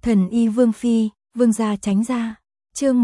Thần y Vương Phi, Vương gia tránh ra. Chương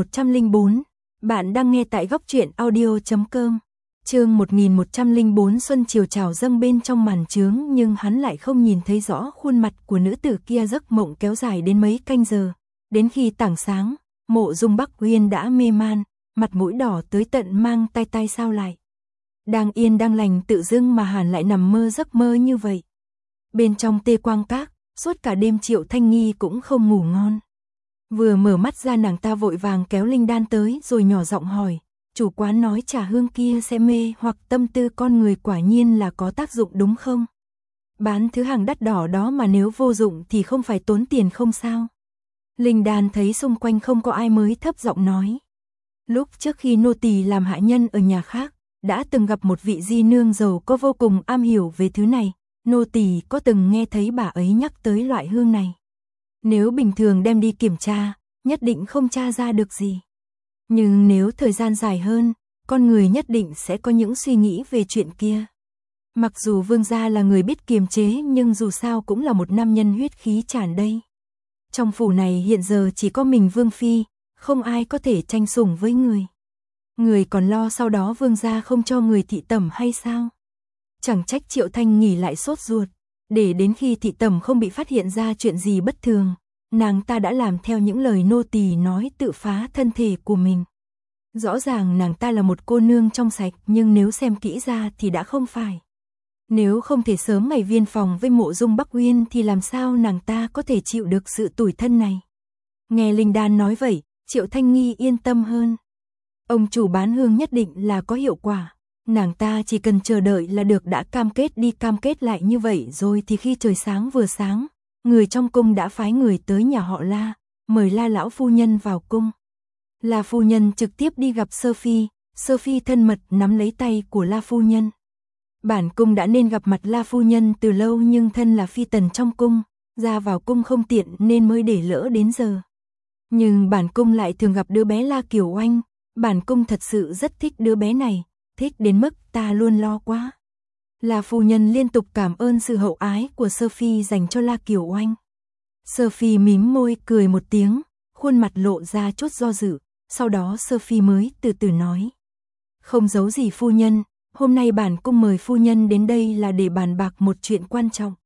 1104. Bạn đang nghe tại góc truyện audio.com. Chương 1104. Xuân chiều trào dâng bên trong màn trướng, nhưng hắn lại không nhìn thấy rõ khuôn mặt của nữ tử kia. Giấc mộng kéo dài đến mấy canh giờ, đến khi tảng sáng, Mộ Dung Bắc Uyên đã mê man, mặt mũi đỏ tới tận mang tai sao lại. Đang yên đang lành tự dưng mà hắn lại nằm mơ giấc mơ như vậy. Bên trong Tê Quang Các, suốt cả đêm Triệu Thanh Nghi cũng không ngủ ngon. Vừa mở mắt ra nàng ta vội vàng kéo linh đan tới rồi nhỏ giọng hỏi, chủ quán nói trà hương kia sẽ mê hoặc tâm tư con người, quả nhiên là có tác dụng đúng không? Bán thứ hàng đắt đỏ đó mà nếu vô dụng thì không phải tốn tiền không sao? Linh đan thấy xung quanh không có ai mới thấp giọng nói. Lúc trước khi nô tỳ làm hạ nhân ở nhà khác, đã từng gặp một vị di nương giàu có vô cùng am hiểu về thứ này. Nô tỳ có từng nghe thấy bà ấy nhắc tới loại hương này. Nếu bình thường đem đi kiểm tra, nhất định không tra ra được gì. Nhưng nếu thời gian dài hơn, con người nhất định sẽ có những suy nghĩ về chuyện kia. Mặc dù Vương gia là người biết kiềm chế, nhưng dù sao cũng là một nam nhân huyết khí tràn đầy. Trong phủ này hiện giờ chỉ có mình Vương Phi, không ai có thể tranh sủng với người. Người còn lo sau đó Vương gia không cho người thị tẩm hay sao? Chẳng trách Triệu Thanh Nghi lại sốt ruột, để đến khi thị tẩm không bị phát hiện ra chuyện gì bất thường, nàng ta đã làm theo những lời nô tỳ nói, tự phá thân thể của mình. Rõ ràng nàng ta là một cô nương trong sạch, nhưng nếu xem kỹ ra thì đã không phải. Nếu không thể sớm ngày viên phòng với Mộ Dung Bắc Uyên thì làm sao nàng ta có thể chịu được sự tủi thân này? Nghe Linh Đan nói vậy, Triệu Thanh Nghi yên tâm hơn. Ông chủ bán hương nhất định là có hiệu quả. Nàng ta chỉ cần chờ đợi là được, đã cam kết đi cam kết lại như vậy rồi thì khi trời sáng vừa sáng, người trong cung đã phái người tới nhà họ La, mời La lão phu nhân vào cung. La phu nhân trực tiếp đi gặp Sơ Phi, Sơ Phi thân mật nắm lấy tay của La phu nhân. Bản cung đã nên gặp mặt La phu nhân từ lâu, nhưng thân là phi tần trong cung, ra vào cung không tiện nên mới để lỡ đến giờ. Nhưng bản cung lại thường gặp đứa bé La Kiều Oanh, bản cung thật sự rất thích đứa bé này. Thích đến mức ta luôn lo quá. La phu nhân liên tục cảm ơn sự hậu ái của Sophie dành cho La Kiều Oanh. Sophie mím môi cười một tiếng, khuôn mặt lộ ra chút do dự, sau đó Sophie mới từ từ nói. Không giấu gì phu nhân, hôm nay bản cung mời phu nhân đến đây là để bàn bạc một chuyện quan trọng.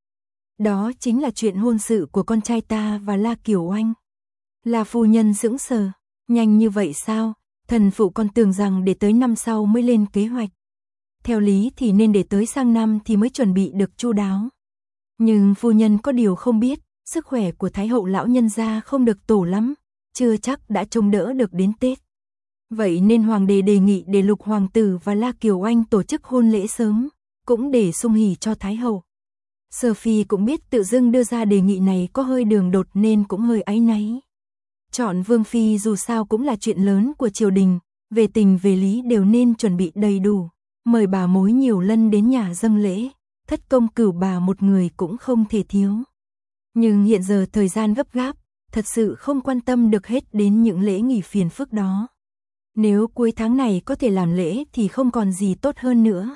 Đó chính là chuyện hôn sự của con trai ta và La Kiều Oanh. La phu nhân sững sờ, nhanh như vậy sao? Thần phụ còn tưởng rằng để tới năm sau mới lên kế hoạch. Theo lý thì nên để tới sang năm thì mới chuẩn bị được chu đáo. Nhưng phu nhân có điều không biết, sức khỏe của Thái hậu lão nhân gia không được tổ lắm, chưa chắc đã trông đỡ được đến Tết. Vậy nên hoàng đế đề nghị để Lục hoàng tử và La Kiều Oanh tổ chức hôn lễ sớm, cũng để sung hỉ cho Thái hậu. Sophie cũng biết tự dưng đưa ra đề nghị này có hơi đường đột nên cũng hơi áy náy. Chọn Vương Phi dù sao cũng là chuyện lớn của triều đình, về tình về lý đều nên chuẩn bị đầy đủ, mời bà mối nhiều lần đến nhà dâng lễ, thất công cửu bà một người cũng không thể thiếu. Nhưng hiện giờ thời gian gấp gáp, thật sự không quan tâm được hết đến những lễ nghỉ phiền phức đó. Nếu cuối tháng này có thể làm lễ thì không còn gì tốt hơn nữa.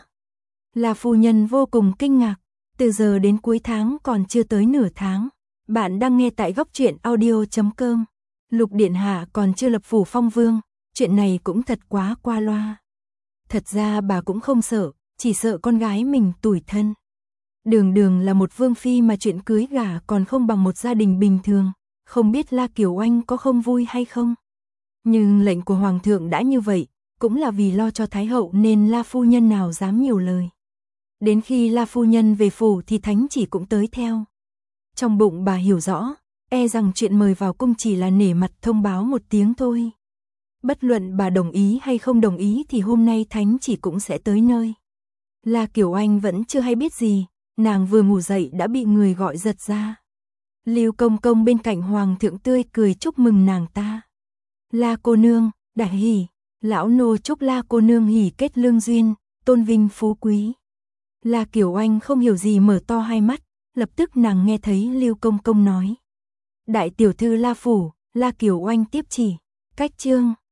La phu nhân vô cùng kinh ngạc, từ giờ đến cuối tháng còn chưa tới nửa tháng. Bạn đang nghe tại góc truyện audio.com. Lục điện hạ còn chưa lập phủ phong vương, chuyện này cũng thật quá qua loa. Thật ra bà cũng không sợ, chỉ sợ con gái mình tủi thân. Đường đường là một vương phi mà chuyện cưới gả còn không bằng một gia đình bình thường, không biết La Kiều Oanh có không vui hay không. Nhưng lệnh của hoàng thượng đã như vậy, cũng là vì lo cho Thái hậu nên La phu nhân nào dám nhiều lời. Đến khi La phu nhân về phủ thì thánh chỉ cũng tới theo. Trong bụng bà hiểu rõ, e rằng chuyện mời vào cung chỉ là nể mặt thông báo một tiếng thôi. Bất luận bà đồng ý hay không đồng ý thì hôm nay thánh chỉ cũng sẽ tới nơi. La Kiều Oanh vẫn chưa hay biết gì, nàng vừa ngủ dậy đã bị người gọi giật ra. Lưu Công Công bên cạnh hoàng thượng tươi cười chúc mừng nàng ta. La cô nương, đại hỉ, lão nô chúc La cô nương hỉ kết lương duyên, tôn vinh phú quý. La Kiều Oanh không hiểu gì mở to hai mắt, lập tức nàng nghe thấy Lưu Công Công nói. Đại tiểu thư La phủ, La Kiều Oanh tiếp chỉ, cách chương